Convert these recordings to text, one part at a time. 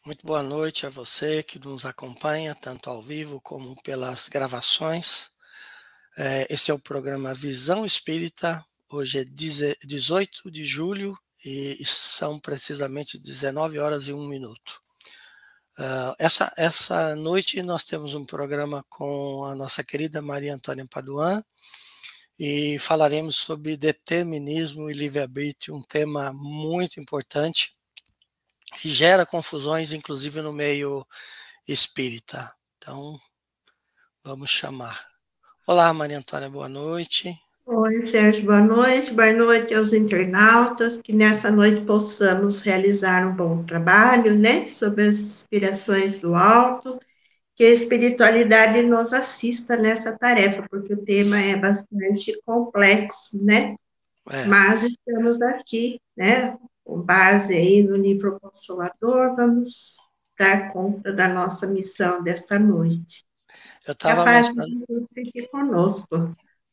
Muito boa noite a você que nos acompanha, tanto ao vivo como pelas gravações. Esse é o programa Visão Espírita. Hoje é 18 de julho e são precisamente 19 horas e 1 minuto. Essa noite nós temos um programa com a nossa querida Maria Antônia Paduan e falaremos sobre determinismo e livre-arbítrio, um tema muito importante que gera confusões, inclusive no meio espírita. Então, vamos chamar. Olá, Maria Antônia, boa noite. Oi, Sérgio, boa noite aos internautas, que nessa noite possamos realizar um bom trabalho, né, sobre as inspirações do alto, que a espiritualidade nos assista nessa tarefa, porque o tema é bastante complexo, né, mas estamos aqui, né, com base aí no livro Consolador, vamos dar conta da nossa missão desta noite. Eu Que a estava paz de mencionando, Jesus fique conosco.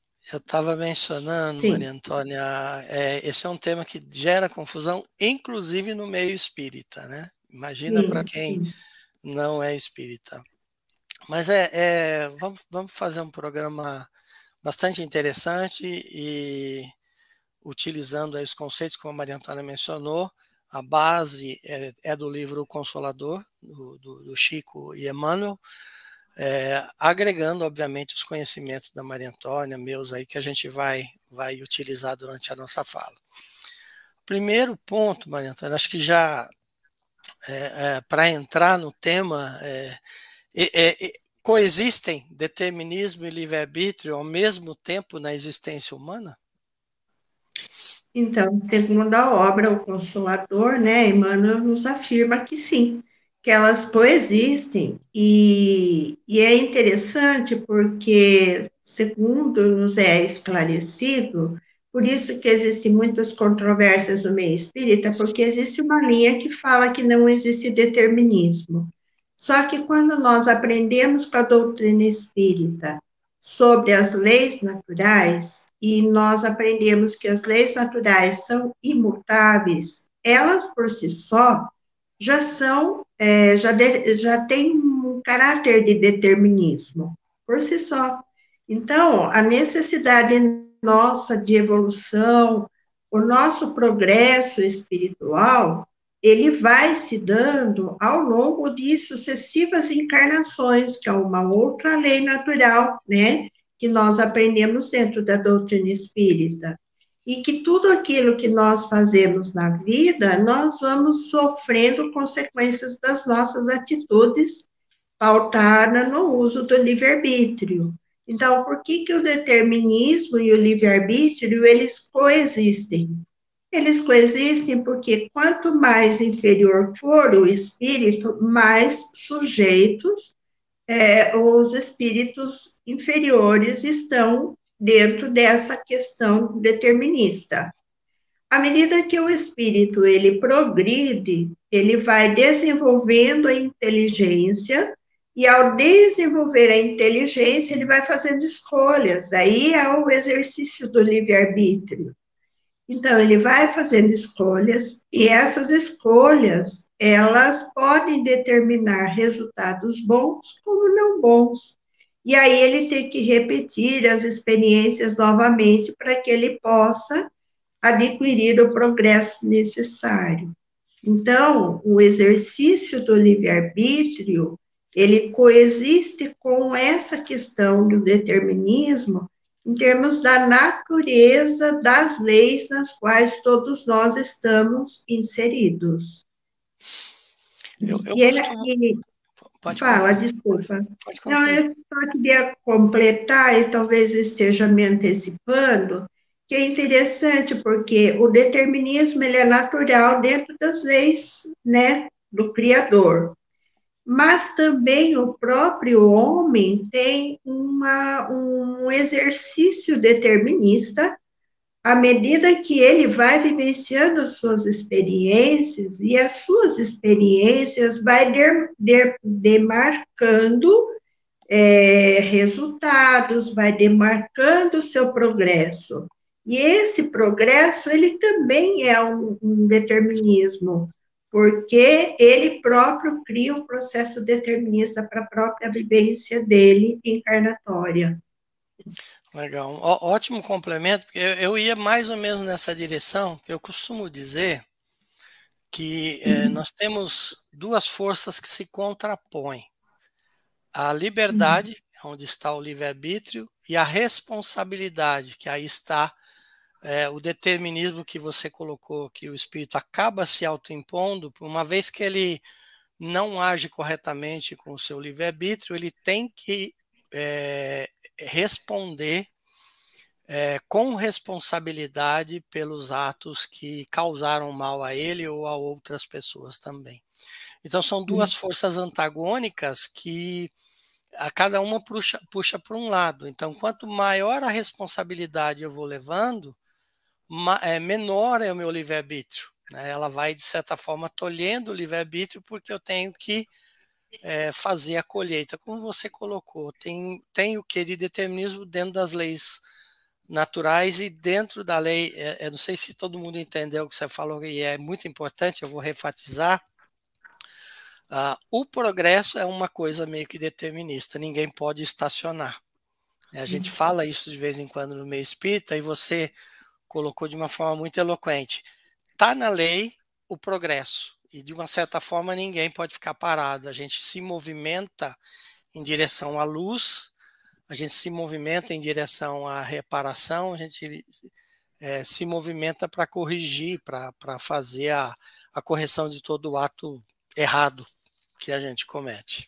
Maria Sim, Antônia, esse é um tema que gera confusão, inclusive no meio espírita, né? Imagina para sim, quem sim. não é espírita. Mas vamos fazer um programa bastante interessante e utilizando aí os conceitos, como a Maria Antônia mencionou. A base é do livro O Consolador, do Chico e Emmanuel, agregando, obviamente, os conhecimentos da Maria Antônia, meus aí, que a gente vai utilizar durante a nossa fala. Primeiro ponto, Maria Antônia, acho que já para entrar no tema, coexistem determinismo e livre-arbítrio ao mesmo tempo na existência humana? Então, segundo a obra O Consolador, né, Emmanuel nos afirma que sim, que elas coexistem, e é interessante porque, segundo nos é esclarecido, por isso que existem muitas controvérsias no meio espírita, porque existe uma linha que fala que não existe determinismo. Só que quando nós aprendemos com a doutrina espírita sobre as leis naturais, e nós aprendemos que as leis naturais são imutáveis, elas por si só já são, já têm um caráter de determinismo, por si só. Então, a necessidade nossa de evolução, o nosso progresso espiritual, ele vai se dando ao longo de sucessivas encarnações, que é uma outra lei natural, né? Que nós aprendemos dentro da doutrina espírita. E que tudo aquilo que nós fazemos na vida, nós vamos sofrendo consequências das nossas atitudes pautada no uso do livre-arbítrio. Então, por que o determinismo e o livre-arbítrio, eles coexistem? Eles coexistem porque quanto mais inferior for o espírito, mais sujeitos os espíritos inferiores estão dentro dessa questão determinista. À medida que o espírito ele progride, ele vai desenvolvendo a inteligência e ao desenvolver a inteligência, ele vai fazendo escolhas. Aí é o exercício do livre-arbítrio. Então, ele vai fazendo escolhas e essas escolhas, elas podem determinar resultados bons como não bons. E aí ele tem que repetir as experiências novamente para que ele possa adquirir o progresso necessário. Então, o exercício do livre-arbítrio, ele coexiste com essa questão do determinismo em termos da natureza das leis nas quais todos nós estamos inseridos. Eu E ele costumo. aqui Pode fala, concluir. desculpa. Pode Não, concluir. eu só queria completar, e talvez eu esteja me antecipando, que é interessante porque o determinismo ele é natural dentro das leis, né, do Criador. Mas também o próprio homem tem um exercício determinista à medida que ele vai vivenciando as suas experiências, e as suas experiências vai demarcando resultados, vai demarcando o seu progresso. E esse progresso, ele também é um determinismo, porque ele próprio cria um processo determinista para a própria vivência dele encarnatória. Legal. Ótimo complemento, porque eu ia mais ou menos nessa direção. Eu costumo dizer que nós temos duas forças que se contrapõem. A liberdade, onde está o livre-arbítrio, e a responsabilidade, que aí está o determinismo que você colocou, que o espírito acaba se autoimpondo, uma vez que ele não age corretamente com o seu livre-arbítrio, ele tem que responder com responsabilidade pelos atos que causaram mal a ele ou a outras pessoas também. Então são duas forças antagônicas que a cada uma puxa para um lado. Então, quanto maior a responsabilidade eu vou levando, menor é o meu livre-arbítrio. Né? Ela vai, de certa forma, tolhendo o livre-arbítrio porque eu tenho que fazer a colheita. Como você colocou, tem o que de determinismo dentro das leis naturais e dentro da lei. Eu não sei se todo mundo entendeu o que você falou e é muito importante, eu vou refatizar. O progresso é uma coisa meio que determinista, ninguém pode estacionar. A gente fala isso de vez em quando no meio espírita e você colocou de uma forma muito eloquente. Está na lei o progresso e de uma certa forma ninguém pode ficar parado. A gente se movimenta em direção à luz, a gente se movimenta em direção à reparação, a gente se movimenta para corrigir, para fazer a correção de todo o ato errado que a gente comete.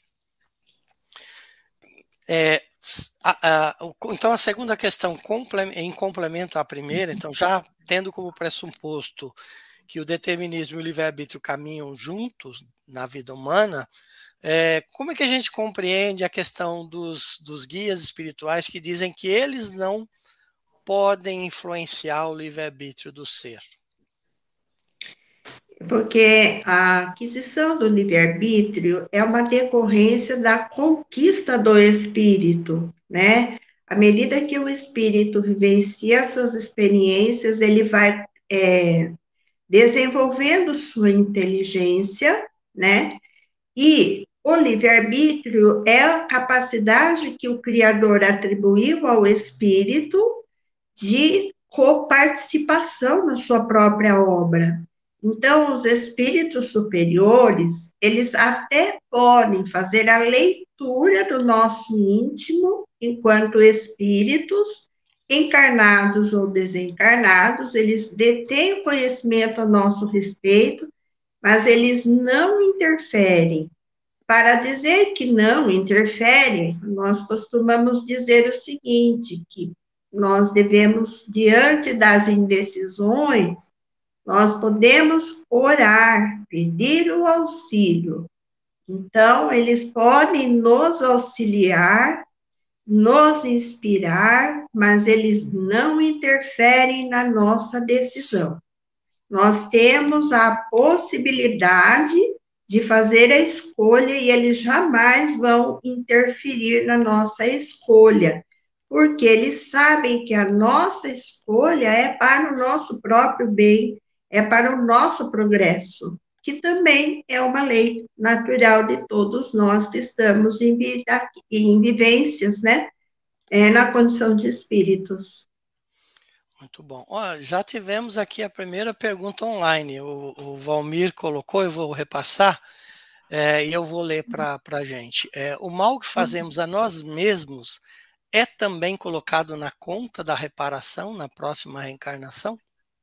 Então, a segunda questão, em complemento à primeira, então, já tendo como pressuposto que o determinismo e o livre-arbítrio caminham juntos na vida humana, como é que a gente compreende a questão dos guias espirituais que dizem que eles não podem influenciar o livre-arbítrio do ser? Porque a aquisição do livre-arbítrio é uma decorrência da conquista do espírito, né? À medida que o espírito vivencia suas experiências, ele vai desenvolvendo sua inteligência, né? E o livre-arbítrio é a capacidade que o Criador atribuiu ao espírito de coparticipação na sua própria obra. Então, os espíritos superiores, eles até podem fazer a leitura do nosso íntimo enquanto espíritos, encarnados ou desencarnados, eles detêm o conhecimento a nosso respeito, mas eles não interferem. Para dizer que não interferem, nós costumamos dizer o seguinte, que nós devemos, diante das indecisões, nós podemos orar, pedir o auxílio. Então, eles podem nos auxiliar, nos inspirar, mas eles não interferem na nossa decisão. Nós temos a possibilidade de fazer a escolha e eles jamais vão interferir na nossa escolha, porque eles sabem que a nossa escolha é para o nosso próprio bem, é para o nosso progresso, que também é uma lei natural de todos nós que estamos em vivências, né? Na condição de espíritos. Muito bom. Já tivemos aqui a primeira pergunta online. O Valmir colocou, eu vou repassar e eu vou ler para a gente. O mal que fazemos a nós mesmos é também colocado na conta da reparação na próxima reencarnação?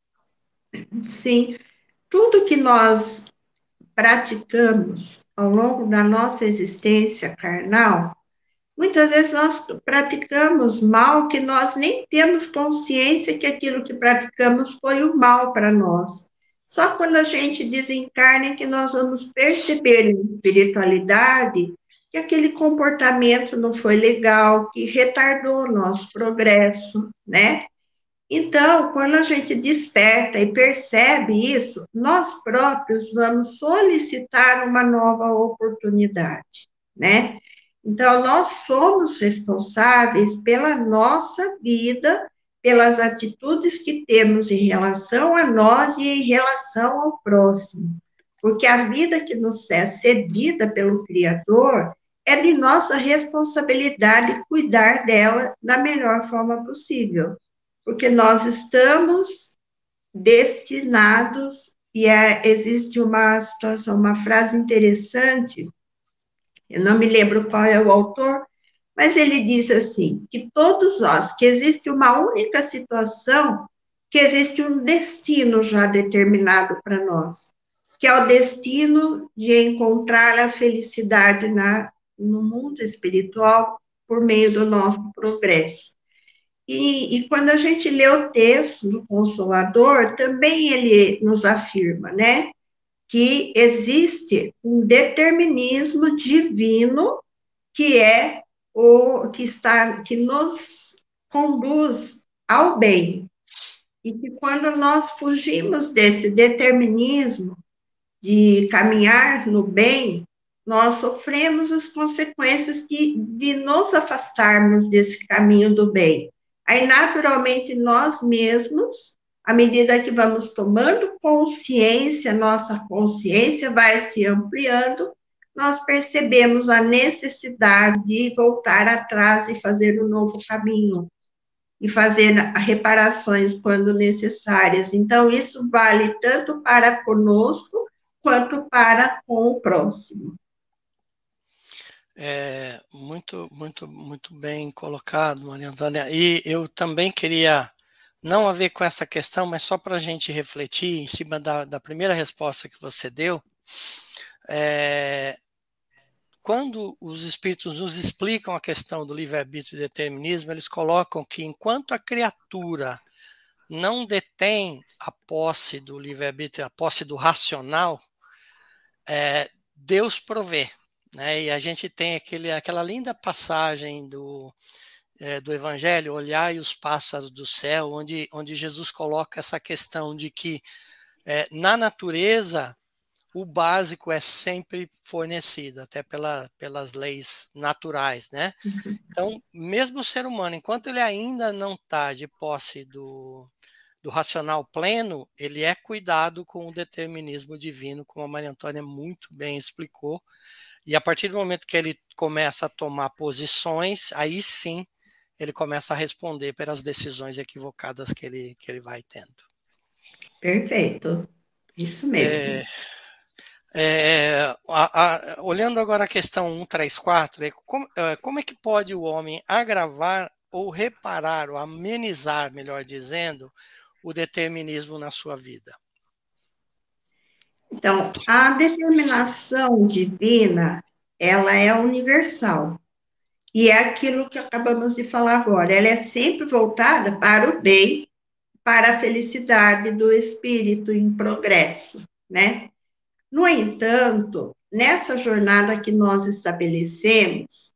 Sim, tudo que nós praticamos ao longo da nossa existência carnal, muitas vezes nós praticamos mal que nós nem temos consciência que aquilo que praticamos foi o mal para nós. Só quando a gente desencarna é que nós vamos perceber em espiritualidade que aquele comportamento não foi legal, que retardou o nosso progresso, né? Então, quando a gente desperta e percebe isso, nós próprios vamos solicitar uma nova oportunidade, né? Então, nós somos responsáveis pela nossa vida, pelas atitudes que temos em relação a nós e em relação ao próximo. porque a vida que nos é cedida pelo Criador é de nossa responsabilidade cuidar dela da melhor forma possível, porque nós estamos destinados, e existe uma situação, uma frase interessante, eu não me lembro qual é o autor, mas ele diz assim, que todos nós, que existe uma única situação, que existe um destino já determinado para nós, que é o destino de encontrar a felicidade no mundo espiritual por meio do nosso progresso. E quando a gente lê o texto do Consolador, também ele nos afirma, né, que existe um determinismo divino que é o que nos conduz ao bem. E que quando nós fugimos desse determinismo de caminhar no bem, nós sofremos as consequências de nos afastarmos desse caminho do bem. Aí, naturalmente, nós mesmos, à medida que vamos tomando consciência, nossa consciência vai se ampliando, nós percebemos a necessidade de voltar atrás e fazer um novo caminho, e fazer reparações quando necessárias. Então, isso vale tanto para conosco, quanto para com o próximo. Muito bem colocado, Maria Antônia. E eu também queria, não a ver com essa questão, mas só para a gente refletir em cima da primeira resposta que você deu, quando os espíritos nos explicam a questão do livre-arbítrio e determinismo, eles colocam que enquanto a criatura não detém a posse do livre-arbítrio, a posse do racional, Deus provê. Né? E a gente tem aquela linda passagem do Evangelho, Olhai os pássaros do céu, onde Jesus coloca essa questão de que na natureza o básico é sempre fornecido, até pelas leis naturais, né? Então, mesmo o ser humano, enquanto ele ainda não está de posse do racional pleno, ele é cuidado com o determinismo divino, como a Maria Antônia muito bem explicou, e a partir do momento que ele começa a tomar posições, aí sim ele começa a responder pelas decisões equivocadas que ele vai tendo. Perfeito, isso mesmo. Olhando agora a questão 134, como é que pode o homem agravar ou reparar, ou amenizar, melhor dizendo, o determinismo na sua vida? Então, a determinação divina, ela é universal. E é aquilo que acabamos de falar agora. Ela é sempre voltada para o bem, para a felicidade do espírito em progresso, né? No entanto, nessa jornada que nós estabelecemos,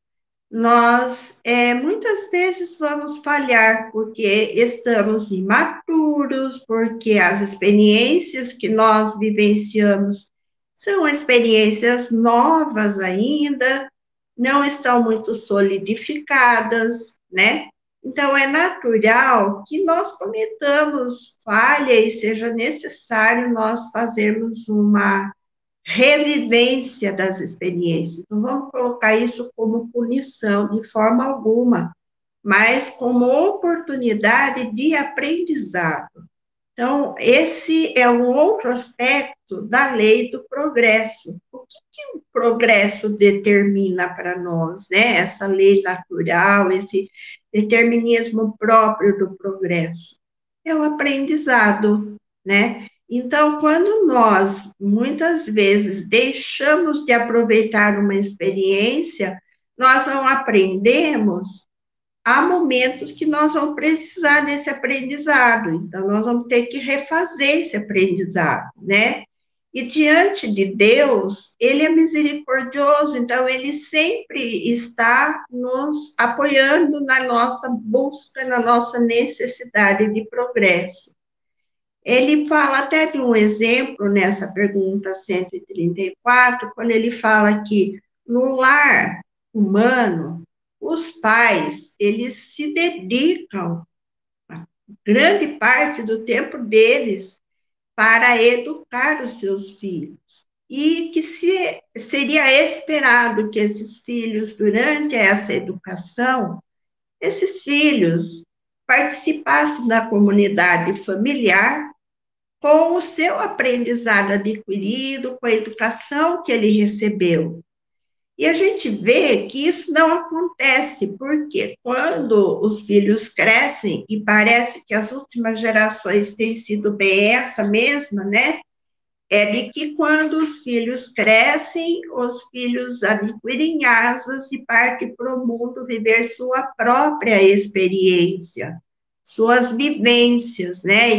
nós muitas vezes vamos falhar porque estamos imaturos, porque as experiências que nós vivenciamos são experiências novas ainda, não estão muito solidificadas, né? Então, é natural que nós cometamos falha e seja necessário nós fazermos uma revivência das experiências. Não vamos colocar isso como punição de forma alguma, mas como oportunidade de aprendizado. Então, esse é um outro aspecto da lei do progresso. O que o progresso determina para nós, né? Essa lei natural, esse determinismo próprio do progresso. É o aprendizado, né? Então, quando nós, muitas vezes, deixamos de aproveitar uma experiência, nós não aprendemos, há momentos que nós vamos precisar desse aprendizado, então nós vamos ter que refazer esse aprendizado, né? E diante de Deus, Ele é misericordioso, então Ele sempre está nos apoiando na nossa busca, na nossa necessidade de progresso. Ele fala até de um exemplo nessa pergunta 134, quando ele fala que no lar humano, os pais, eles se dedicam grande parte do tempo deles para educar os seus filhos. e que seria esperado que esses filhos, durante essa educação, esses filhos participassem da comunidade familiar com o seu aprendizado adquirido, com a educação que ele recebeu. E a gente vê que isso não acontece, porque quando os filhos crescem, e parece que as últimas gerações têm sido bem essa mesma, né? É de que quando os filhos crescem, os filhos adquirem asas e partem para o mundo viver sua própria experiência, suas vivências, né?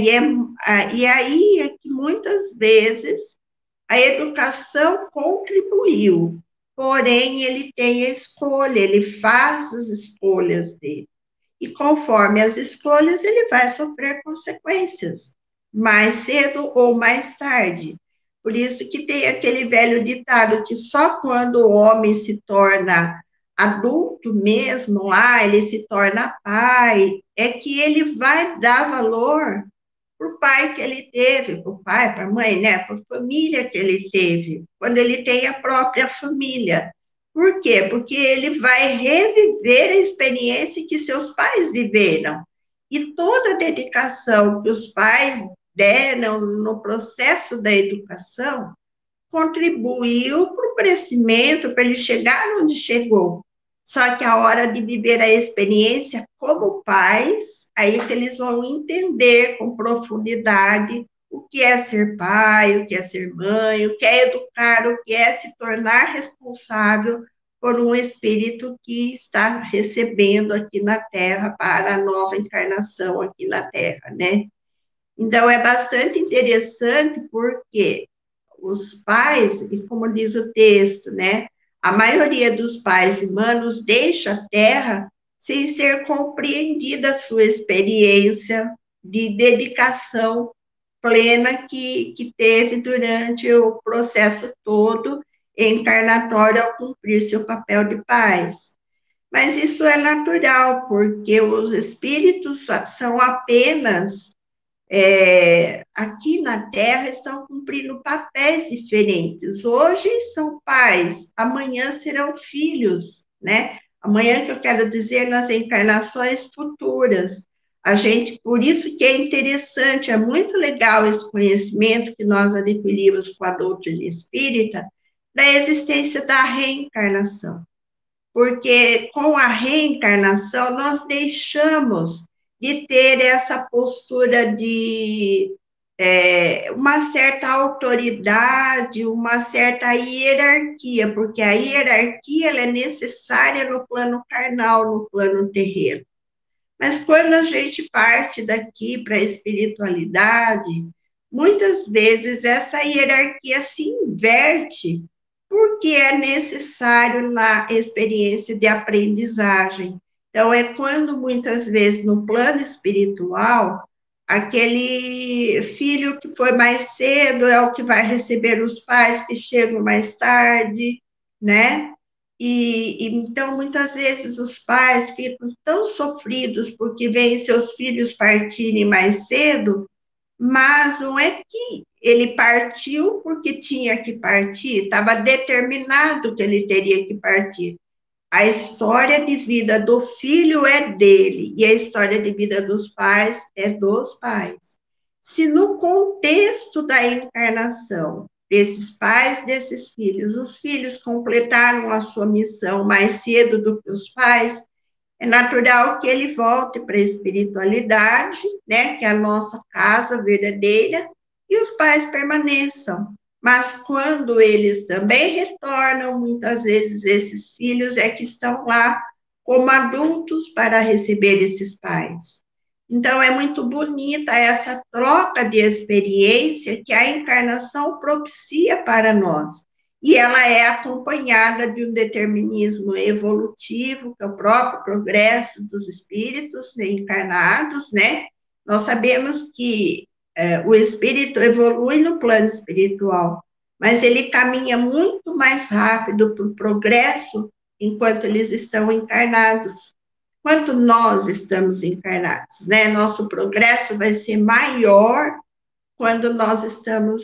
E aí é que muitas vezes a educação contribuiu, porém ele tem a escolha, ele faz as escolhas dele. E conforme as escolhas, ele vai sofrer consequências, mais cedo ou mais tarde. Por isso que tem aquele velho ditado que só quando o homem se torna adulto mesmo, lá ele se torna pai, é que ele vai dar valor para o pai que ele teve, para o pai, para a mãe, né? Para a família que ele teve, quando ele tem a própria família. Por quê? Porque ele vai reviver a experiência que seus pais viveram. E toda a dedicação que os pais deram no processo da educação contribuiu para o crescimento, para ele chegar onde chegou. Só que a hora de viver a experiência como pais, aí que eles vão entender com profundidade o que é ser pai, o que é ser mãe, o que é educar, o que é se tornar responsável por um espírito que está recebendo aqui na Terra para a nova encarnação aqui na Terra, né? Então, é bastante interessante porque os pais, e como diz o texto, né? A maioria dos pais humanos deixa a Terra sem ser compreendida a sua experiência de dedicação plena que teve durante o processo todo encarnatório ao cumprir seu papel de pais. Mas isso é natural, porque os espíritos são apenas aqui na Terra estão cumprindo papéis diferentes. Hoje são pais, amanhã serão filhos, né? Amanhã que eu quero dizer nas encarnações futuras. A gente, por isso que é interessante, é muito legal esse conhecimento que nós adquirimos com a doutrina espírita da existência da reencarnação. Porque com a reencarnação nós deixamos de ter essa postura de uma certa autoridade, uma certa hierarquia, porque a hierarquia ela é necessária no plano carnal, no plano terreno. Mas quando a gente parte daqui para a espiritualidade, muitas vezes essa hierarquia se inverte porque é necessário na experiência de aprendizagem. Então, é quando muitas vezes no plano espiritual, aquele filho que foi mais cedo é o que vai receber os pais que chegam mais tarde, né? E então, muitas vezes, os pais ficam tão sofridos porque veem seus filhos partirem mais cedo, mas não é que ele partiu porque tinha que partir, estava determinado que ele teria que partir. A história de vida do filho é dele, e a história de vida dos pais é dos pais. Se no contexto da encarnação desses pais, desses filhos, os filhos completaram a sua missão mais cedo do que os pais, é natural que ele volte para a espiritualidade, né, que é a nossa casa verdadeira, e os pais permaneçam. Mas quando eles também retornam, muitas vezes esses filhos é que estão lá como adultos para receber esses pais. Então é muito bonita essa troca de experiência que a encarnação propicia para nós. E ela é acompanhada de um determinismo evolutivo, que é o próprio progresso dos espíritos encarnados, né? Nós sabemos que o espírito evolui no plano espiritual, mas ele caminha muito mais rápido para o progresso enquanto eles estão encarnados. Enquanto nós estamos encarnados, né? Nosso progresso vai ser maior quando nós estamos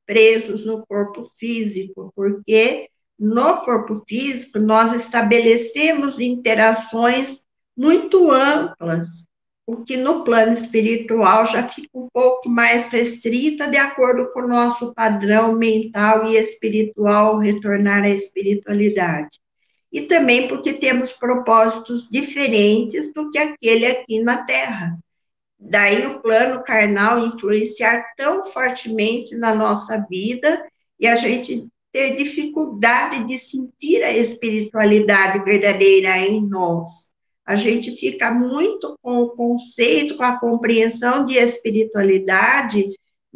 presos no corpo físico, porque no corpo físico nós estabelecemos interações muito amplas, o que no plano espiritual já fica um pouco mais restrita, de acordo com o nosso padrão mental e espiritual, retornar à espiritualidade. E também porque temos propósitos diferentes do que aquele aqui na Terra. Daí o plano carnal influenciar tão fortemente na nossa vida e a gente ter dificuldade de sentir a espiritualidade verdadeira em nós. A gente fica muito com o conceito, com a compreensão de espiritualidade,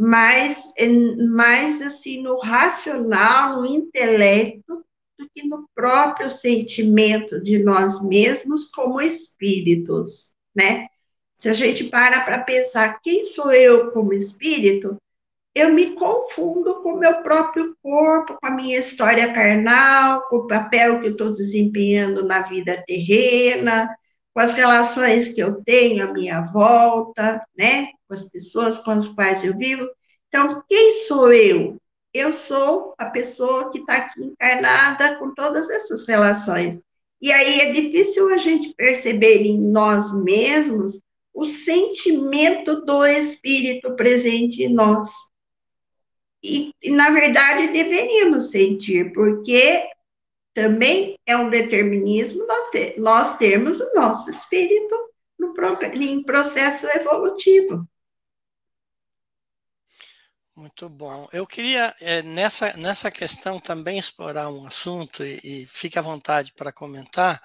mais assim no racional, no intelecto, do que no próprio sentimento de nós mesmos como espíritos, né? Se a gente para pensar quem sou eu como espírito, eu me confundo com o meu próprio corpo, com a minha história carnal, com o papel que eu estou desempenhando na vida terrena, com as relações que eu tenho à minha volta, né? Com as pessoas com as quais eu vivo. Então, quem sou eu? Eu sou a pessoa que está aqui encarnada com todas essas relações. E aí é difícil a gente perceber em nós mesmos o sentimento do espírito presente em nós. Na verdade, deveríamos sentir, porque também é um determinismo nós termos o nosso espírito em processo evolutivo. Muito bom. Eu queria, nessa questão, também explorar um assunto, e fique à vontade para comentar.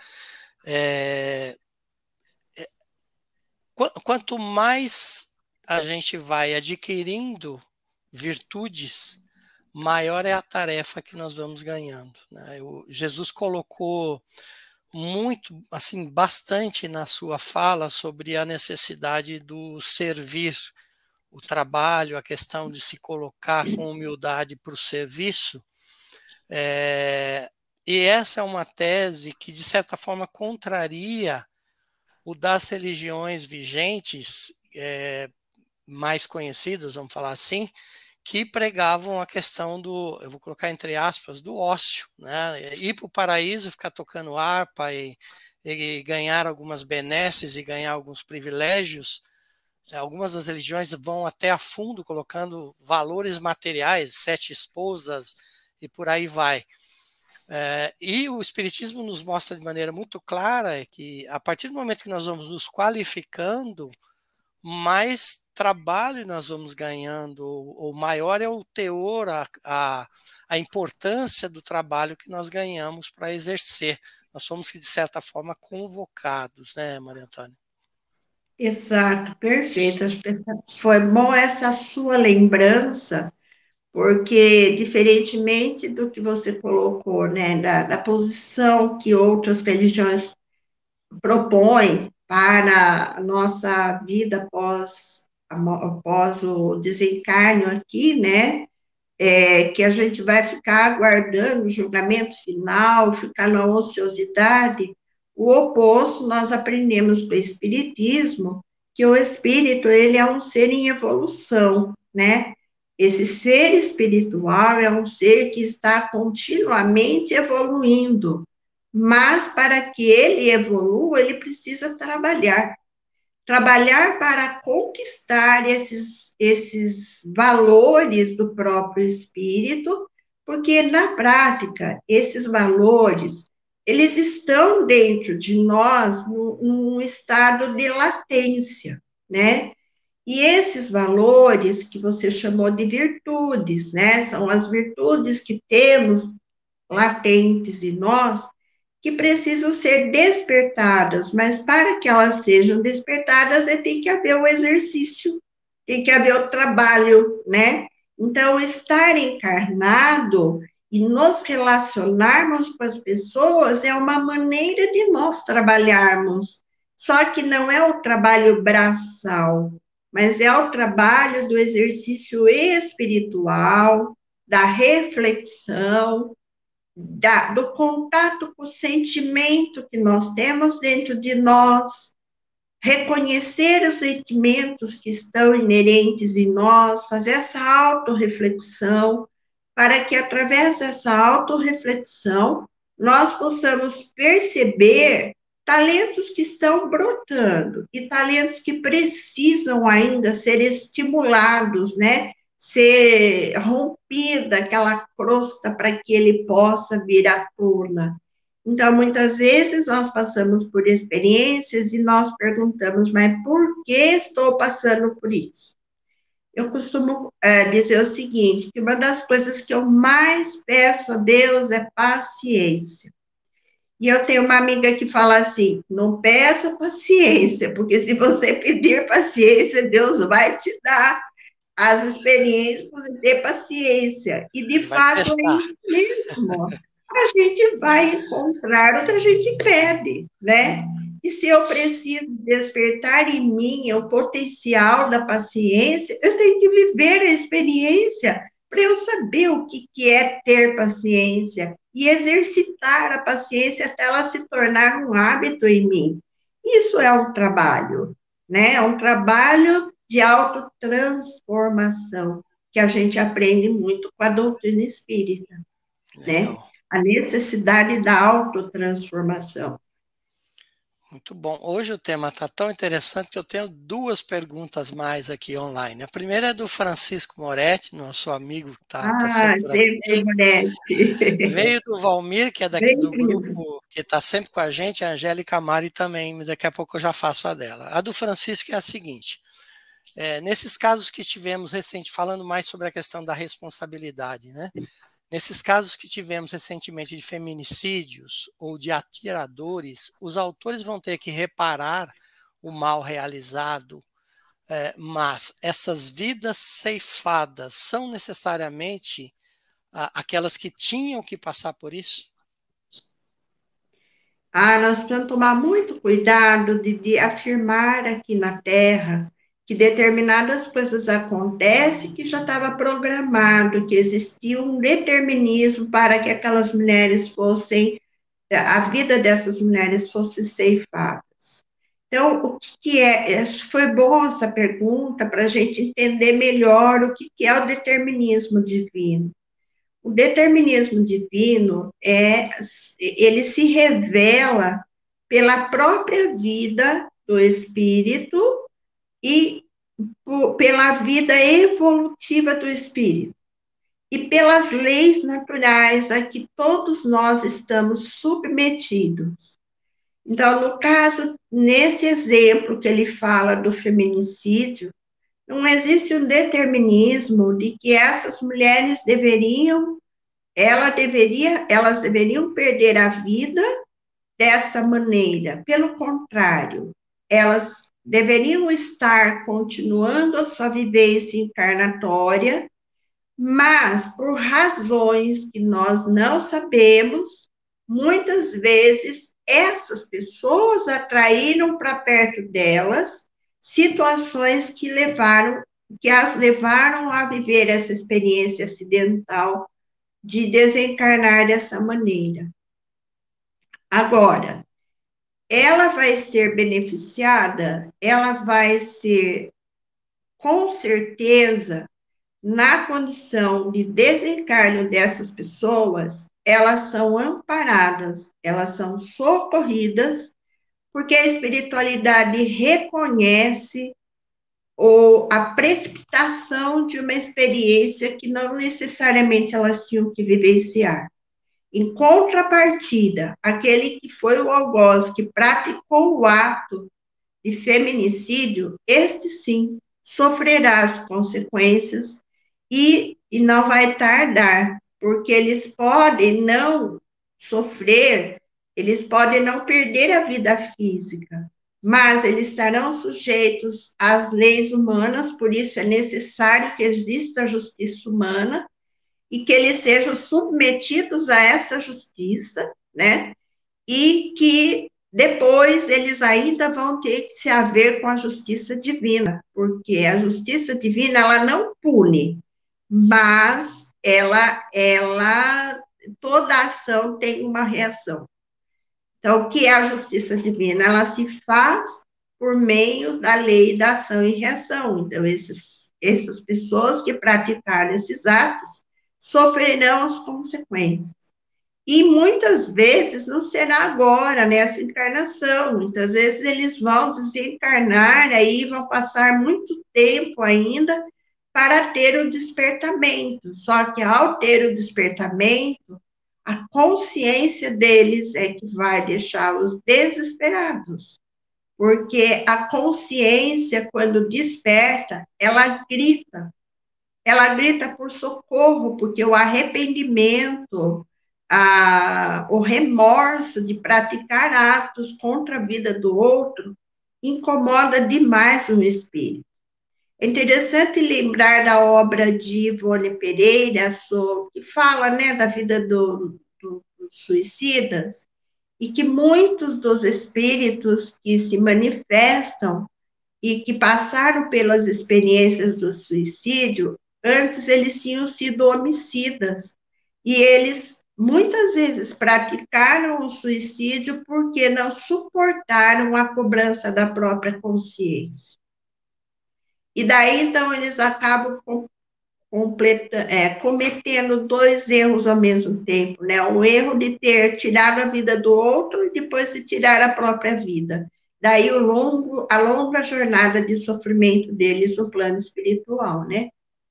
Quanto mais a gente vai adquirindo virtudes, maior é a tarefa que nós vamos ganhando, né? Jesus colocou muito, assim, bastante na sua fala sobre a necessidade do servir, o trabalho, a questão de se colocar com humildade para o serviço. E essa é uma tese que, de certa forma, contraria o das religiões vigentes, mais conhecidas, vamos falar assim, que pregavam a questão do, eu vou colocar entre aspas, do ócio, né? Ir para o paraíso, ficar tocando harpa e ganhar algumas benesses e ganhar alguns privilégios. Algumas das religiões vão até a fundo, colocando valores materiais, 7 esposas e por aí vai. E o Espiritismo nos mostra de maneira muito clara que, a partir do momento que nós vamos nos qualificando, mais trabalho nós vamos ganhando, ou maior é o teor, a importância do trabalho que nós ganhamos para exercer. Nós somos, de certa forma, convocados, né, Maria Antônia? Exato, perfeito. Foi bom essa sua lembrança, porque, diferentemente do que você colocou, né, da posição que outras religiões propõem para a nossa vida após o desencarne aqui, né, que a gente vai ficar aguardando o julgamento final, ficar na ociosidade. O oposto, nós aprendemos com o Espiritismo, que o Espírito, ele é um ser em evolução, né? Esse ser espiritual é um ser que está continuamente evoluindo, mas para que ele evolua, ele precisa trabalhar. Trabalhar para conquistar esses valores do próprio espírito, porque na prática, esses valores, eles estão dentro de nós num estado de latência, né? E esses valores que você chamou de virtudes, né? São as virtudes que temos latentes em nós, que precisam ser despertadas, mas para que elas sejam despertadas, tem que haver o exercício, tem que haver o trabalho, né? Então, estar encarnado e nos relacionarmos com as pessoas é uma maneira de nós trabalharmos, só que não é o trabalho braçal, mas é o trabalho do exercício espiritual, da reflexão, do contato com o sentimento que nós temos dentro de nós, reconhecer os sentimentos que estão inerentes em nós, fazer essa autorreflexão, para que através dessa autorreflexão nós possamos perceber talentos que estão brotando e talentos que precisam ainda ser estimulados, né? Ser rompida aquela crosta para que ele possa vir à tona. Então, muitas vezes nós passamos por experiências e nós perguntamos, mas por que estou passando por isso? Eu costumo dizer o seguinte, que uma das coisas que eu mais peço a Deus é paciência. E eu tenho uma amiga que fala assim, não peça paciência, porque se você pedir paciência, Deus vai te dar as experiências para você ter paciência. E, de Vai fato, é testar. isso mesmo. A gente vai encontrar o que a gente pede, né? E se eu preciso despertar em mim o potencial da paciência, eu tenho que viver a experiência para eu saber o que é ter paciência e exercitar a paciência até ela se tornar um hábito em mim. Isso é um trabalho, né? É um trabalho de autotransformação, que a gente aprende muito com a doutrina espírita, né? Legal. A necessidade da autotransformação. Muito bom. Hoje o tema está tão interessante que eu tenho duas perguntas mais aqui online. A primeira é do Francisco Moretti, nosso amigo que está Ah, sempre por sempre aqui. merece. Veio do Valmir, que é daqui do Bem-vindo. grupo, que está sempre com a gente, a Angélica Mari também. Daqui a pouco eu já faço a dela. A do Francisco é a seguinte: nesses casos que tivemos recente, falando mais sobre a questão da responsabilidade, né? Nesses casos que tivemos recentemente de feminicídios ou de atiradores, os autores vão ter que reparar o mal realizado, mas essas vidas ceifadas são necessariamente aquelas que tinham que passar por isso? Ah, nós precisamos tomar muito cuidado de afirmar aqui na Terra que determinadas coisas acontecem que já estava programado, que existia um determinismo para que aquelas mulheres fossem, a vida dessas mulheres fosse ceifada. Então, o que é? Acho que foi bom essa pergunta para a gente entender melhor o que é o determinismo divino. O determinismo divino ele se revela pela própria vida do espírito e pela vida evolutiva do espírito e pelas leis naturais a que todos nós estamos submetidos. Então, no caso, nesse exemplo que ele fala do feminicídio, não existe um determinismo de que essas mulheres elas deveriam perder a vida dessa maneira. Pelo contrário, elas deveriam estar continuando a sua vivência encarnatória, mas por razões que nós não sabemos, muitas vezes essas pessoas atraíram para perto delas situações que as levaram a viver essa experiência acidental de desencarnar dessa maneira. Agora, ela vai ser beneficiada, ela vai ser, com certeza, na condição de desencarno dessas pessoas, elas são amparadas, elas são socorridas, porque a espiritualidade reconhece a precipitação de uma experiência que não necessariamente elas tinham que vivenciar. Em contrapartida, aquele que foi o algoz que praticou o ato de feminicídio, este sim sofrerá as consequências e não vai tardar, porque eles podem não sofrer, eles podem não perder a vida física, mas eles estarão sujeitos às leis humanas, por isso é necessário que exista a justiça humana e que eles sejam submetidos a essa justiça, né? E que depois eles ainda vão ter que se haver com a justiça divina, porque a justiça divina ela não pune, mas toda ação tem uma reação. Então, o que é a justiça divina? Ela se faz por meio da lei da ação e reação. Então, essas pessoas que praticaram esses atos sofrerão as consequências. E muitas vezes não será agora, nessa encarnação. Muitas vezes eles vão desencarnar, aí vão passar muito tempo ainda para ter o despertamento. Só que ao ter o despertamento, a consciência deles é que vai deixá-los desesperados. Porque a consciência, quando desperta, ela grita por socorro, porque o arrependimento, o remorso de praticar atos contra a vida do outro incomoda demais o espírito. É interessante lembrar da obra de Ivone Pereira, que fala, né, da vida dos suicidas, e que muitos dos espíritos que se manifestam e que passaram pelas experiências do suicídio, antes eles tinham sido homicidas. E eles muitas vezes praticaram o suicídio porque não suportaram a cobrança da própria consciência. E daí, então, eles acabam cometendo dois erros ao mesmo tempo, né? O erro de ter tirado a vida do outro e depois de tirar a própria vida. Daí a longa jornada de sofrimento deles no plano espiritual, né?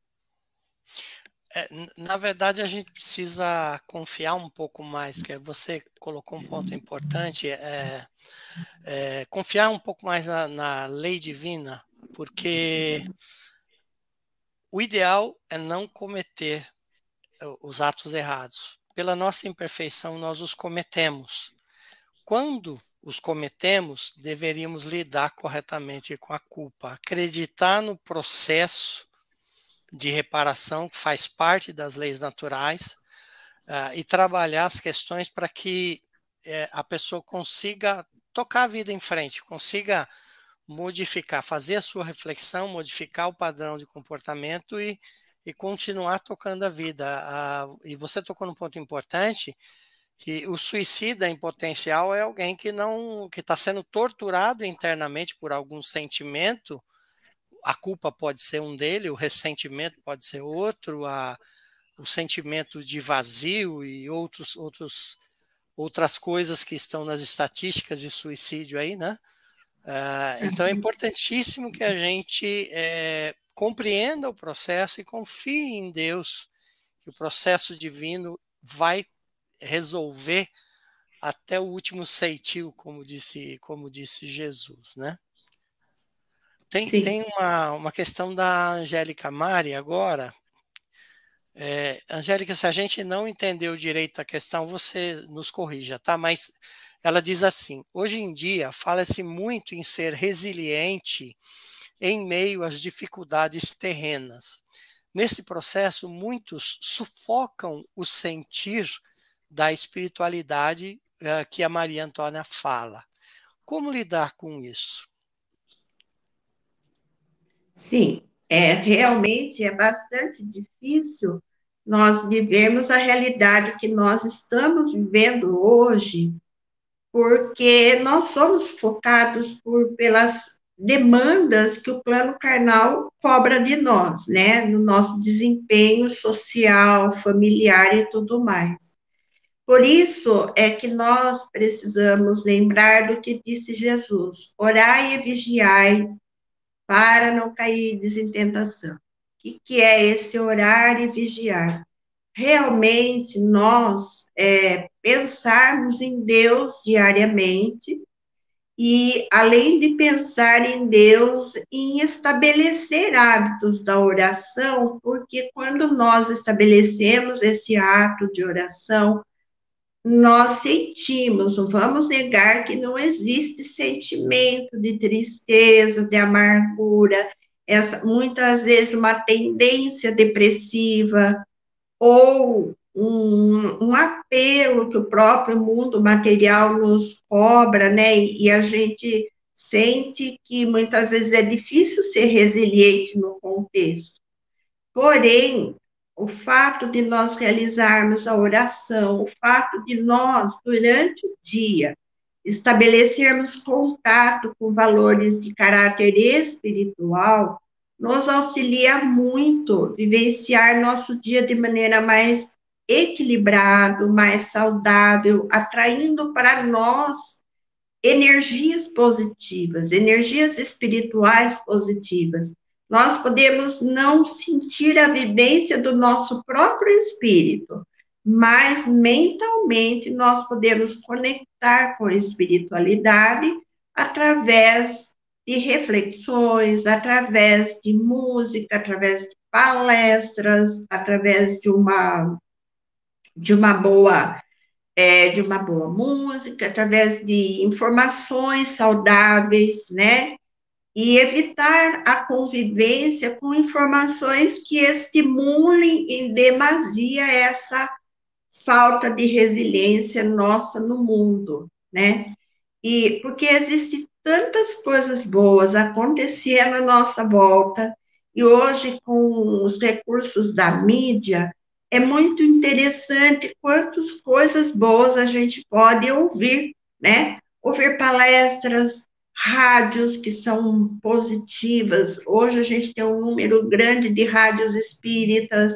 Na verdade, a gente precisa confiar um pouco mais, porque você colocou um ponto importante, confiar um pouco mais na lei divina, porque o ideal é não cometer os atos errados. Pela nossa imperfeição, nós os cometemos. Quando os cometemos, deveríamos lidar corretamente com a culpa, acreditar no processo de reparação que faz parte das leis naturais e trabalhar as questões para que a pessoa consiga tocar a vida em frente, consiga modificar, fazer a sua reflexão, modificar o padrão de comportamento e continuar tocando a vida. E você tocou num ponto importante, que o suicida em potencial é alguém que está sendo torturado internamente por algum sentimento. A culpa pode ser um dele, o ressentimento pode ser outro, o sentimento de vazio e outras coisas que estão nas estatísticas de suicídio aí, né? Então é importantíssimo que a gente compreenda o processo e confie em Deus, que o processo divino vai resolver até o último ceitil, como disse Jesus, né? Tem uma questão da Angélica Mari agora. Angélica, se a gente não entendeu direito a questão, você nos corrija, tá? Mas ela diz assim: hoje em dia fala-se muito em ser resiliente em meio às dificuldades terrenas. Nesse processo, muitos sufocam o sentir da espiritualidade que a Maria Antônia fala. Como lidar com isso? Sim, realmente é bastante difícil nós vivermos a realidade que nós estamos vivendo hoje, porque nós somos focados pelas demandas que o plano carnal cobra de nós, né? No nosso desempenho social, familiar e tudo mais. Por isso é que nós precisamos lembrar do que disse Jesus: orai e vigiai para não cair em tentação. O que é esse orar e vigiar? Realmente nós pensarmos em Deus diariamente e, além de pensar em Deus, em estabelecer hábitos da oração, porque quando nós estabelecemos esse ato de oração, nós sentimos, não vamos negar que não existe sentimento de tristeza, de amargura, muitas vezes uma tendência depressiva, ou um apelo que o próprio mundo material nos cobra, né? E a gente sente que muitas vezes é difícil ser resiliente no contexto. Porém, o fato de nós realizarmos a oração, o fato de nós, durante o dia, estabelecermos contato com valores de caráter espiritual, nos auxilia muito vivenciar nosso dia de maneira mais equilibrado, mais saudável, atraindo para nós energias positivas, energias espirituais positivas. Nós podemos não sentir a vivência do nosso próprio espírito, mas mentalmente nós podemos conectar com a espiritualidade através de reflexões, através de música, através de palestras, através de uma boa de uma boa música, através de informações saudáveis, né? E evitar a convivência com informações que estimulem em demasia essa falta de resiliência nossa no mundo, né? E porque existem tantas coisas boas acontecendo à nossa volta, e hoje, com os recursos da mídia, é muito interessante quantas coisas boas a gente pode ouvir, né? Ouvir palestras, rádios que são positivas. Hoje a gente tem um número grande de rádios espíritas,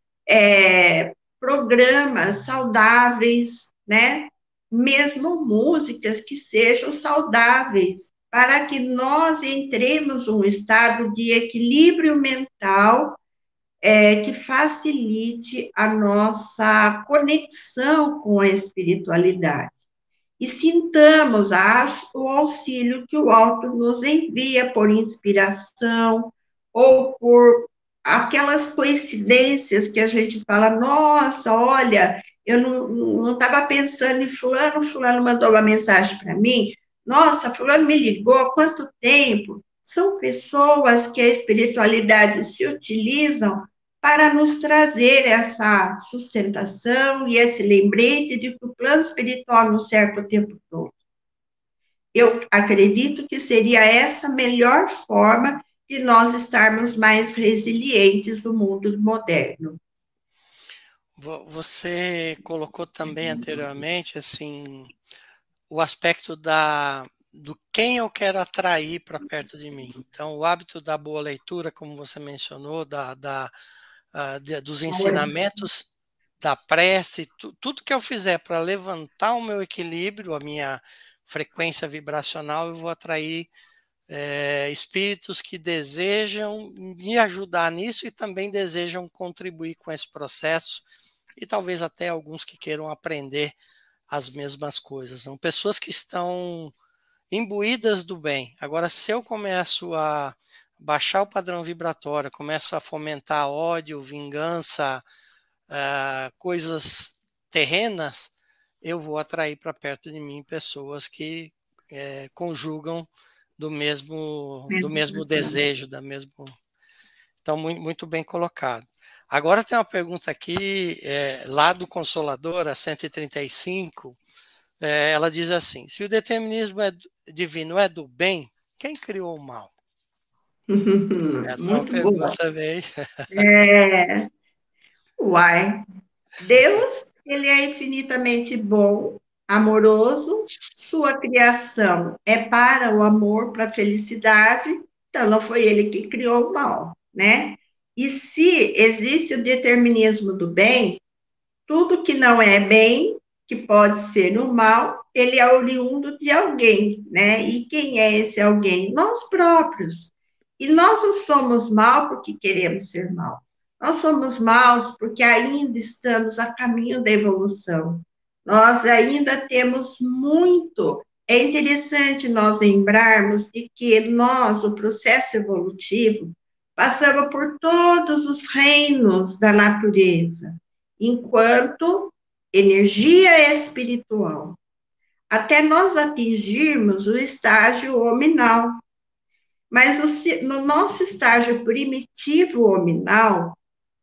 programas saudáveis, né? Mesmo músicas que sejam saudáveis, para que nós entremos num estado de equilíbrio mental que facilite a nossa conexão com a espiritualidade. E sintamos o auxílio que o alto nos envia por inspiração ou por aquelas coincidências que a gente fala, nossa, olha, eu não estava pensando em fulano, fulano mandou uma mensagem para mim, nossa, fulano me ligou há quanto tempo? São pessoas que a espiritualidade se utilizam para nos trazer essa sustentação e esse lembrete de que o plano espiritual nos serve o tempo todo. Eu acredito que seria essa a melhor forma de nós estarmos mais resilientes no mundo moderno. Você colocou também anteriormente assim o aspecto do quem eu quero atrair para perto de mim. Então, o hábito da boa leitura, como você mencionou, dos ensinamentos, da prece, tudo que eu fizer para levantar o meu equilíbrio, a minha frequência vibracional, eu vou atrair espíritos que desejam me ajudar nisso e também desejam contribuir com esse processo e talvez até alguns que queiram aprender as mesmas coisas. São pessoas que estão imbuídas do bem. Agora, se eu começo a baixar o padrão vibratório, começo a fomentar ódio, vingança, coisas terrenas, eu vou atrair para perto de mim pessoas que conjugam do mesmo desejo, Então, muito bem colocado. Agora tem uma pergunta aqui, lá do Consolador, a 135, ela diz assim, se o determinismo divino é do bem, quem criou o mal? Essa é uma Muito boa. pergunta também. Uai, Deus, ele é infinitamente bom, amoroso, sua criação é para o amor, para a felicidade, então não foi ele que criou o mal, né? E se existe o determinismo do bem, tudo que não é bem, que pode ser no mal, ele é oriundo de alguém, né? E quem é esse alguém? Nós próprios. E nós não somos mal porque queremos ser mal. Nós somos maus porque ainda estamos a caminho da evolução. Nós ainda temos muito. É interessante nós lembrarmos de que nós, o processo evolutivo, passamos por todos os reinos da natureza enquanto energia espiritual, até nós atingirmos o estágio hominal. Mas no nosso estágio primitivo hominal,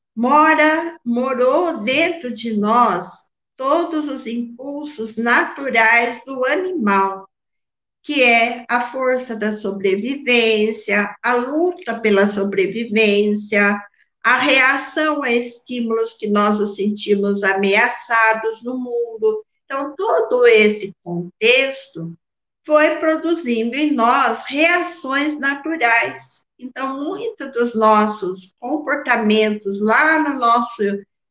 morou dentro de nós todos os impulsos naturais do animal, que é a força da sobrevivência, a luta pela sobrevivência, a reação a estímulos que nós nos sentimos ameaçados no mundo. Então, todo esse contexto foi produzindo em nós reações naturais. Então, muitos dos nossos comportamentos lá no nosso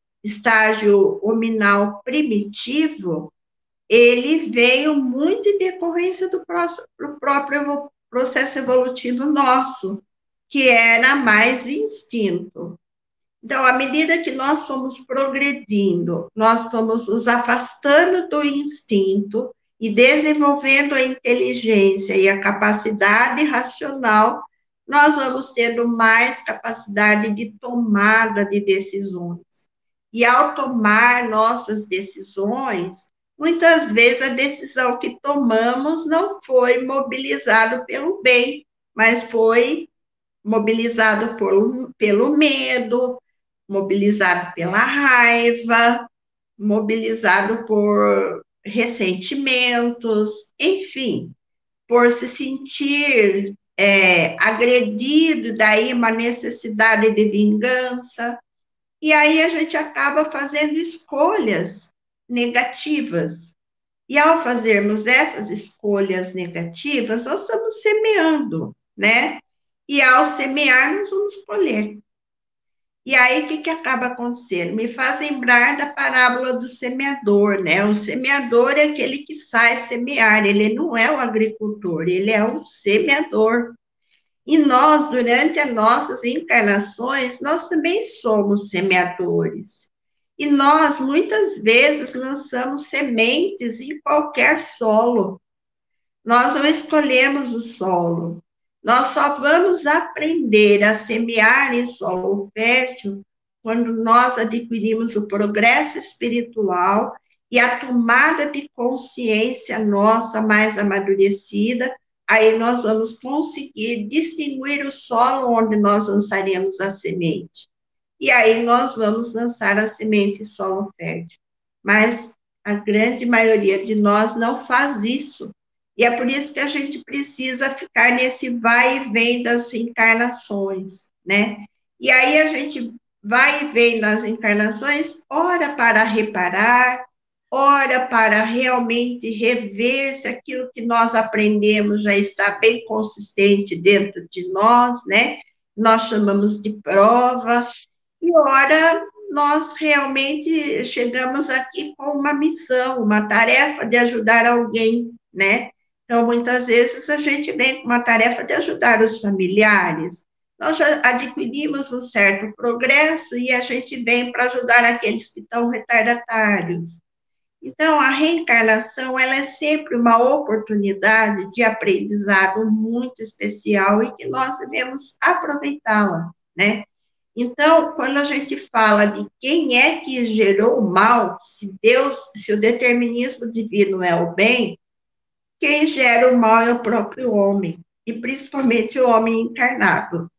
estágio hominal primitivo, ele veio muito em decorrência do próprio processo evolutivo nosso, que era mais instinto. Então, à medida que nós fomos progredindo, nós fomos nos afastando do instinto e desenvolvendo a inteligência e a capacidade racional, nós vamos tendo mais capacidade de tomada de decisões. E ao tomar nossas decisões, muitas vezes a decisão que tomamos não foi mobilizada pelo bem, mas foi mobilizado pelo medo, mobilizado pela raiva, mobilizado por ressentimentos, enfim, por se sentir agredido, daí uma necessidade de vingança, e aí a gente acaba fazendo escolhas negativas. E ao fazermos essas escolhas negativas, nós estamos semeando, né? E ao semear, nós vamos colher. E aí, o que acaba acontecendo? Me faz lembrar da parábola do semeador, né? O semeador é aquele que sai semear, ele não é o agricultor, ele é um semeador. E nós, durante as nossas encarnações, nós também somos semeadores. E nós, muitas vezes, lançamos sementes em qualquer solo. Nós não escolhemos o solo. Nós só vamos aprender a semear em solo fértil quando nós adquirimos o progresso espiritual e a tomada de consciência nossa mais amadurecida. Aí nós vamos conseguir distinguir o solo onde nós lançaremos a semente. E aí nós vamos lançar a semente em solo fértil. Mas a grande maioria de nós não faz isso. E é por isso que a gente precisa ficar nesse vai e vem das encarnações, né? E aí a gente vai e vem nas encarnações, ora para reparar, ora para realmente rever se aquilo que nós aprendemos já está bem consistente dentro de nós, né? Nós chamamos de prova, e ora nós realmente chegamos aqui com uma missão, uma tarefa de ajudar alguém, né? Então, muitas vezes a gente vem com uma tarefa de ajudar os familiares. Nós já adquirimos um certo progresso e a gente vem para ajudar aqueles que estão retardatários. Então, a reencarnação, ela é sempre uma oportunidade de aprendizado muito especial e que nós devemos aproveitá-la, né? Então, quando a gente fala de quem é que gerou o mal, se Deus, se o determinismo divino é o bem, quem gera o mal é o próprio homem, e principalmente o homem encarnado.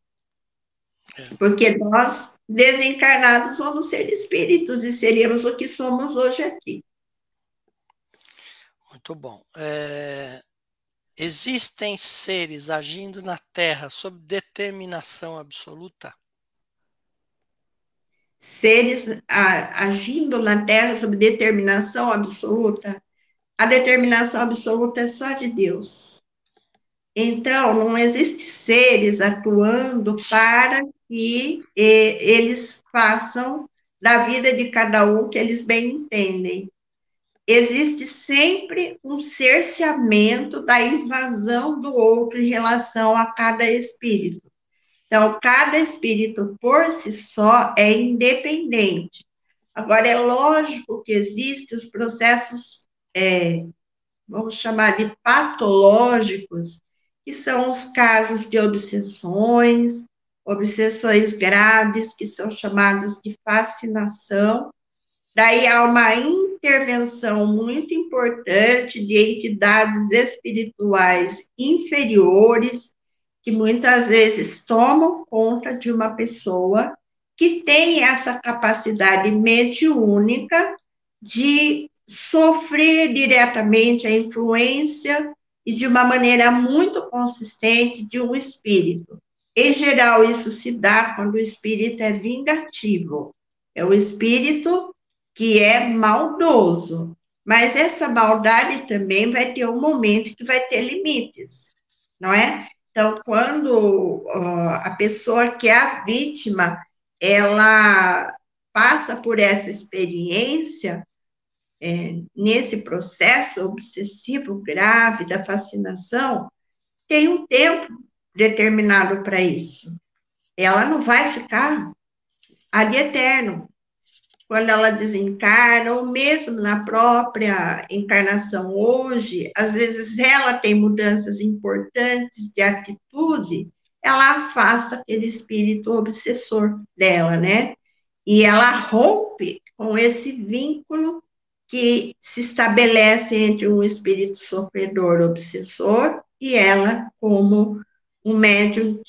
Porque nós, desencarnados, vamos ser espíritos e seríamos o que somos hoje aqui. Muito bom. Existem seres agindo na Terra sob determinação absoluta? Seres agindo na Terra sob determinação absoluta? A determinação absoluta é só de Deus. Então, não existe seres atuando para que eles façam da vida de cada um que eles bem entendem. Existe sempre um cerceamento da invasão do outro em relação a cada espírito. Então, cada espírito por si só é independente. Agora, é lógico que existem os processos, vamos chamar de patológicos, que são os casos de obsessões graves, que são chamados de fascinação. Daí há uma intervenção muito importante de entidades espirituais inferiores, que muitas vezes tomam conta de uma pessoa que tem essa capacidade mediúnica de sofrer diretamente a influência e de uma maneira muito consistente de um espírito. Em geral, isso se dá quando o espírito é vingativo. É o espírito que é maldoso. Mas essa maldade também vai ter um momento que vai ter limites, não é? Então, quando a pessoa que é a vítima, ela passa por essa experiência, nesse processo obsessivo grave da fascinação, tem um tempo determinado para isso. Ela não vai ficar ali eterno. Quando ela desencarna, ou mesmo na própria encarnação hoje, às vezes ela tem mudanças importantes de atitude, ela afasta aquele espírito obsessor dela, né? E ela rompe com esse vínculo que se estabelece entre um espírito sofredor obsessor e ela como um médium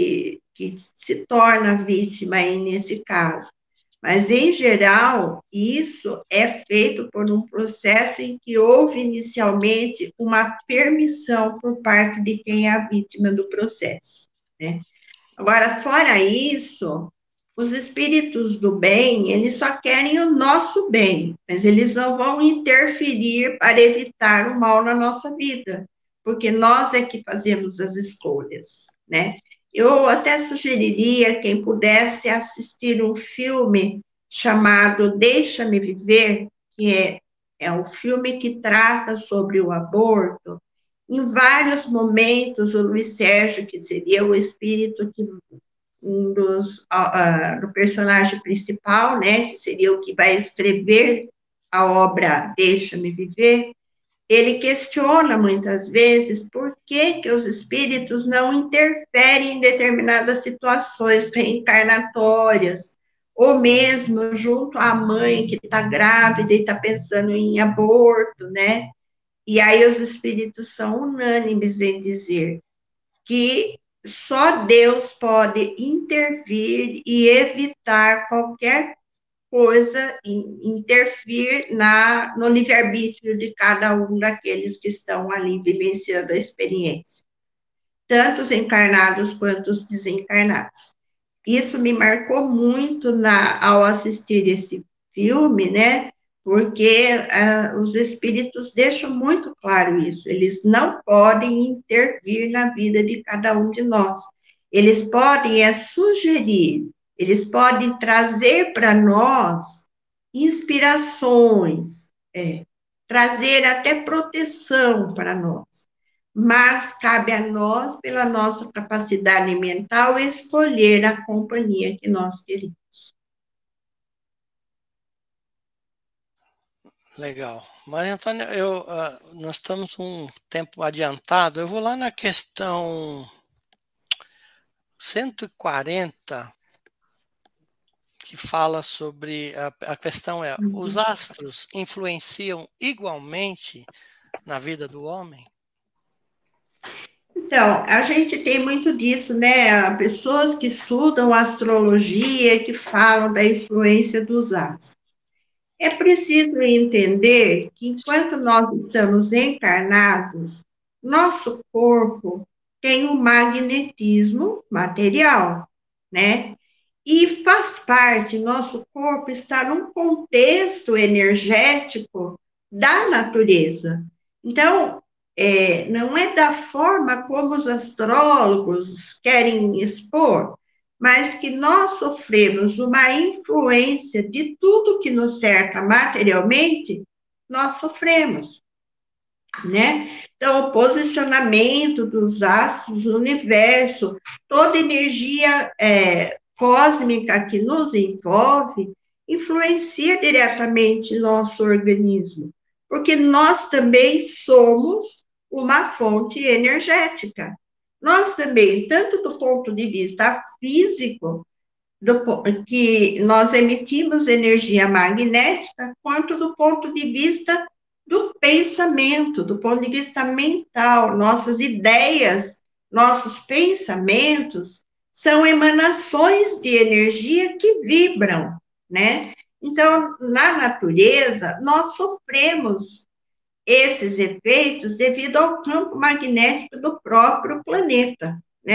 que se torna vítima aí nesse caso. Mas, em geral, isso é feito por um processo em que houve inicialmente uma permissão por parte de quem é a vítima do processo, né? Agora, fora isso, os espíritos do bem, eles só querem o nosso bem, mas eles não vão interferir para evitar o mal na nossa vida, porque nós é que fazemos as escolhas, né? Eu até sugeriria quem pudesse assistir um filme chamado Deixa-me Viver, que é um filme que trata sobre o aborto. Em vários momentos, o Luiz Sérgio, que seria o espírito que um dos do personagem principal, né, que seria o que vai escrever a obra Deixa-me Viver, ele questiona muitas vezes por que os espíritos não interferem em determinadas situações reencarnatórias, ou mesmo junto à mãe que está grávida e está pensando em aborto, né? E aí os espíritos são unânimes em dizer que só Deus pode intervir e evitar qualquer coisa, intervir no livre-arbítrio de cada um daqueles que estão ali vivenciando a experiência, tanto os encarnados quanto os desencarnados. Isso me marcou muito ao assistir esse filme, né? Porque os espíritos deixam muito claro isso. Eles não podem intervir na vida de cada um de nós. Eles podem sugerir, eles podem trazer para nós inspirações, trazer até proteção para nós. Mas cabe a nós, pela nossa capacidade mental, escolher a companhia que nós queremos. Legal. Maria Antônia, nós estamos um tempo adiantado. Eu vou lá na questão 140, que fala sobre. A questão é: os astros influenciam igualmente na vida do homem? Então, a gente tem muito disso, né? Pessoas que estudam astrologia, que falam da influência dos astros. É preciso entender que enquanto nós estamos encarnados, nosso corpo tem um magnetismo material, né? E faz parte, nosso corpo está num contexto energético da natureza. Então, não é da forma como os astrólogos querem expor, mas que nós sofremos uma influência de tudo que nos cerca materialmente, nós sofremos, né? Então, o posicionamento dos astros no universo, toda energia cósmica que nos envolve, influencia diretamente nosso organismo, porque nós também somos uma fonte energética. Nós também, tanto do ponto de vista físico, que nós emitimos energia magnética, quanto do ponto de vista do pensamento, do ponto de vista mental, nossas ideias, nossos pensamentos são emanações de energia que vibram, né? Então, na natureza, nós sofremos esses efeitos devido ao campo magnético do próprio planeta, né?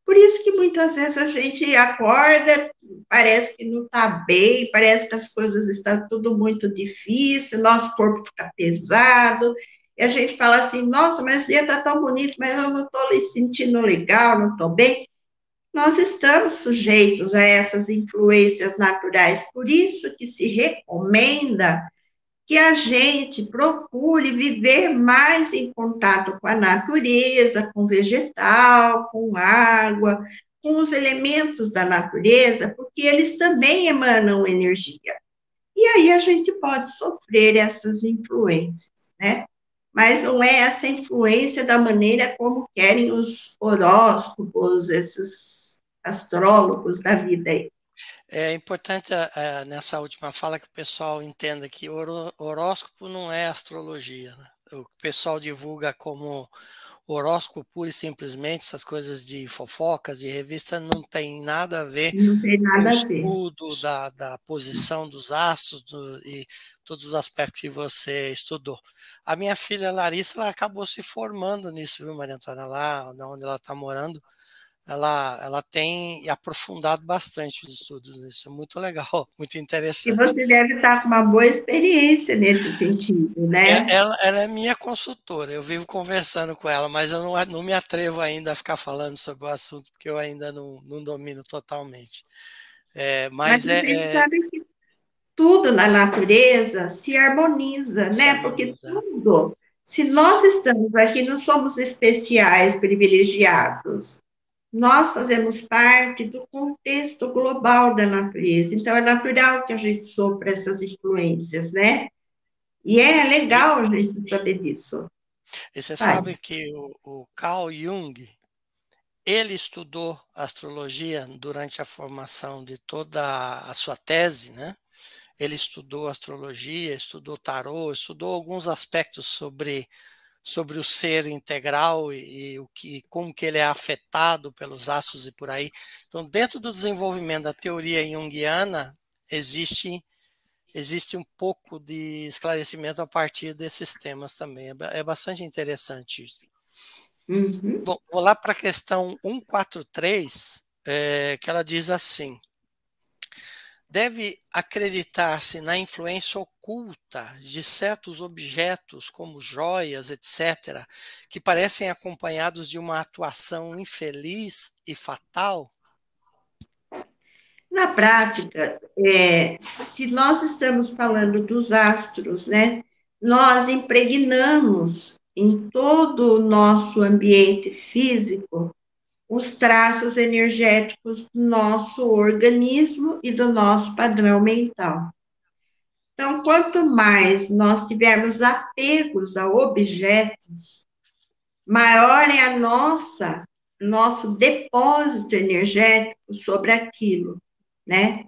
Por isso que muitas vezes a gente acorda, parece que não está bem, parece que as coisas estão tudo muito difícil, nosso corpo fica pesado, e a gente fala assim, nossa, mas o dia está tão bonito, mas eu não estou me sentindo legal, não estou bem. Nós estamos sujeitos a essas influências naturais, por isso que se recomenda que a gente procure viver mais em contato com a natureza, com vegetal, com água, com os elementos da natureza, porque eles também emanam energia. E aí a gente pode sofrer essas influências, né? Mas não é essa influência da maneira como querem os horóscopos, esses astrólogos da vida aí. É importante nessa última fala que o pessoal entenda que horóscopo não é astrologia, né? O pessoal divulga como horóscopo pura e simplesmente, essas coisas de fofocas, de revista, não tem nada a ver Não tem com o nada a ver. estudo da posição dos astros e todos os aspectos que você estudou. A minha filha Larissa, ela acabou se formando nisso, viu, Maria Antônia? Lá onde ela está morando, ela tem aprofundado bastante os estudos nisso. É muito legal, muito E interessante. você deve estar com uma boa experiência nesse sentido, né? Ela é minha consultora, eu vivo conversando com ela, mas eu não me atrevo ainda a ficar falando sobre o assunto, porque eu ainda não domino totalmente. Mas Mas a gente sabe que tudo na natureza se harmoniza, se né? Porque harmonizar. tudo, se nós estamos aqui, não somos especiais, privilegiados. Nós fazemos parte do contexto global da natureza. Então, é natural que a gente sofra essas influências, né? E é E, legal a gente saber disso. e você Vai. sabe que o Carl Jung, ele estudou astrologia durante a formação de toda a sua tese, né? Ele estudou astrologia, estudou tarô, estudou alguns aspectos sobre o ser integral e como que ele é afetado pelos astros e por aí. Então, dentro do desenvolvimento da teoria junguiana, existe um pouco de esclarecimento a partir desses temas também. É bastante interessante isso. Uhum. Bom, vou lá para a questão 143, que ela diz assim: deve acreditar-se na influência oculta de certos objetos, como joias, etc., que parecem acompanhados de uma atuação infeliz e fatal? Na prática, se nós estamos falando dos astros, né, nós impregnamos em todo o nosso ambiente físico os traços energéticos do nosso organismo e do nosso padrão mental. Então, quanto mais nós tivermos apegos a objetos, maior é a nosso depósito energético sobre aquilo, né?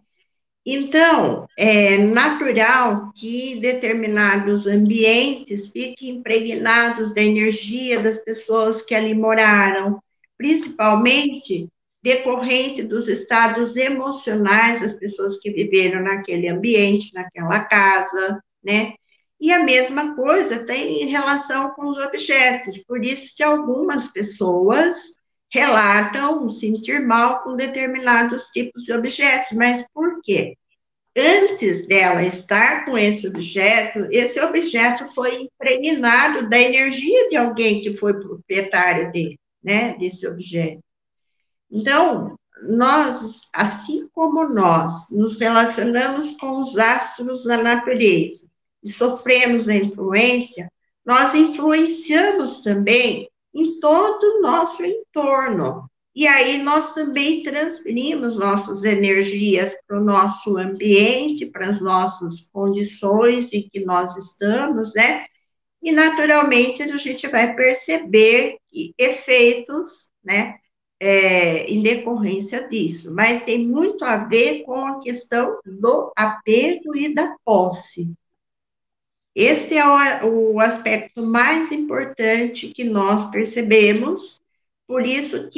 Então, é natural que determinados ambientes fiquem impregnados da energia das pessoas que ali moraram, principalmente decorrente dos estados emocionais das pessoas que viveram naquele ambiente, naquela casa, né? E a mesma coisa tem em relação com os objetos, por isso que algumas pessoas relatam sentir mal com determinados tipos de objetos, mas por quê? Antes dela estar com esse objeto foi impregnado da energia de alguém que foi proprietário dele, né, desse objeto. Então, nós, assim como nós nos relacionamos com os astros da natureza e sofremos a influência, nós influenciamos também em todo o nosso entorno. E aí nós também transferimos nossas energias para o nosso ambiente, para as nossas condições em que nós estamos, né? E naturalmente a gente vai perceber efeitos, né? Em decorrência disso, mas tem muito a ver com a questão do apego e da posse. Esse é o aspecto mais importante que nós percebemos, por isso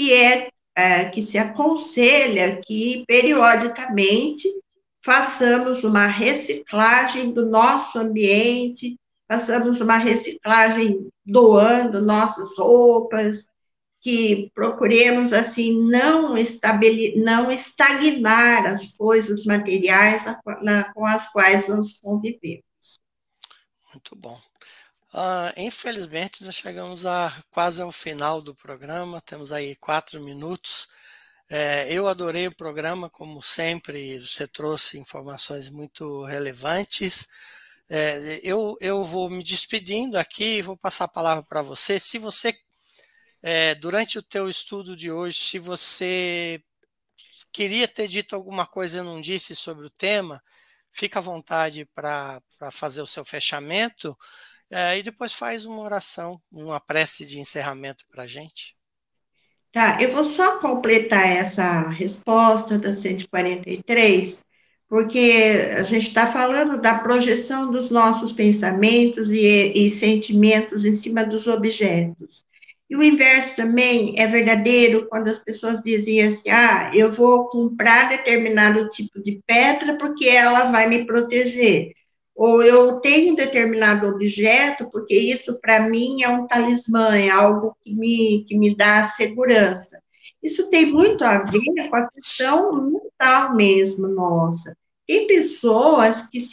que se aconselha que, periodicamente, façamos uma reciclagem do nosso ambiente, façamos uma reciclagem doando nossas roupas, que procuremos assim não estagnar as coisas materiais com as quais nós convivemos. Muito bom. Infelizmente, nós chegamos quase ao final do programa, temos aí 4 minutos. Eu adorei o programa, como sempre, você trouxe informações muito relevantes. Eu vou me despedindo aqui e vou passar a palavra para você. Se você, durante o teu estudo de hoje, se você queria ter dito alguma coisa e não disse sobre o tema, fica à vontade para fazer o seu fechamento. E depois faz uma oração, uma prece de encerramento para a gente. Tá, eu vou só completar essa resposta da 143, porque a gente está falando da projeção dos nossos pensamentos e sentimentos em cima dos objetos. E o inverso também é verdadeiro quando as pessoas dizem assim: ah, eu vou comprar determinado tipo de pedra porque ela vai me proteger. Ou eu tenho um determinado objeto, porque isso para mim é um talismã, é algo que me dá segurança. Isso tem muito a ver com a questão mental mesmo, nossa. Tem pessoas que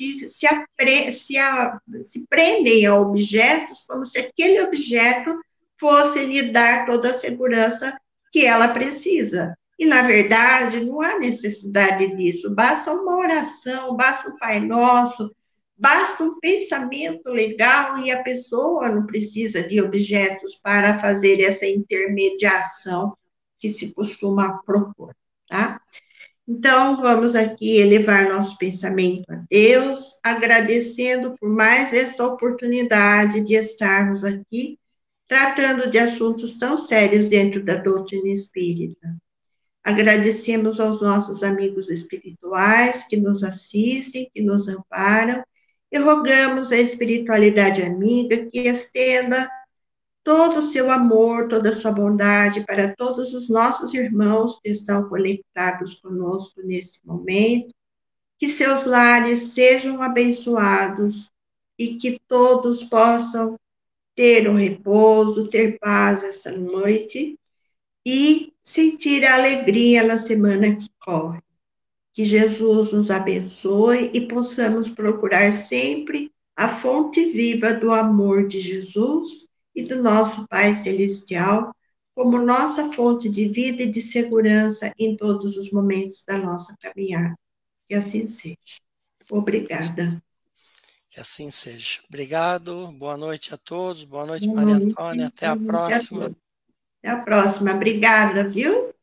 se prendem a objetos como se aquele objeto fosse lhe dar toda a segurança que ela precisa. E, na verdade, não há necessidade disso. Basta uma oração, basta um Pai Nosso, basta um pensamento legal e a pessoa não precisa de objetos para fazer essa intermediação que se costuma propor, tá? Então, vamos aqui elevar nosso pensamento a Deus, agradecendo por mais esta oportunidade de estarmos aqui tratando de assuntos tão sérios dentro da doutrina espírita. Agradecemos aos nossos amigos espirituais que nos assistem, que nos amparam, e rogamos à espiritualidade amiga que estenda todo o seu amor, toda a sua bondade para todos os nossos irmãos que estão conectados conosco nesse momento, que seus lares sejam abençoados e que todos possam ter um repouso, ter paz essa noite e sentir a alegria na semana que corre. Que Jesus nos abençoe e possamos procurar sempre a fonte viva do amor de Jesus e do nosso Pai Celestial como nossa fonte de vida e de segurança em todos os momentos da nossa caminhada. Que assim seja. Obrigada. Que assim seja. Obrigado, boa noite a todos, boa noite, Boa Maria noite, Antônia, até a boa noite a próxima. todos. Até a próxima. Obrigada, viu?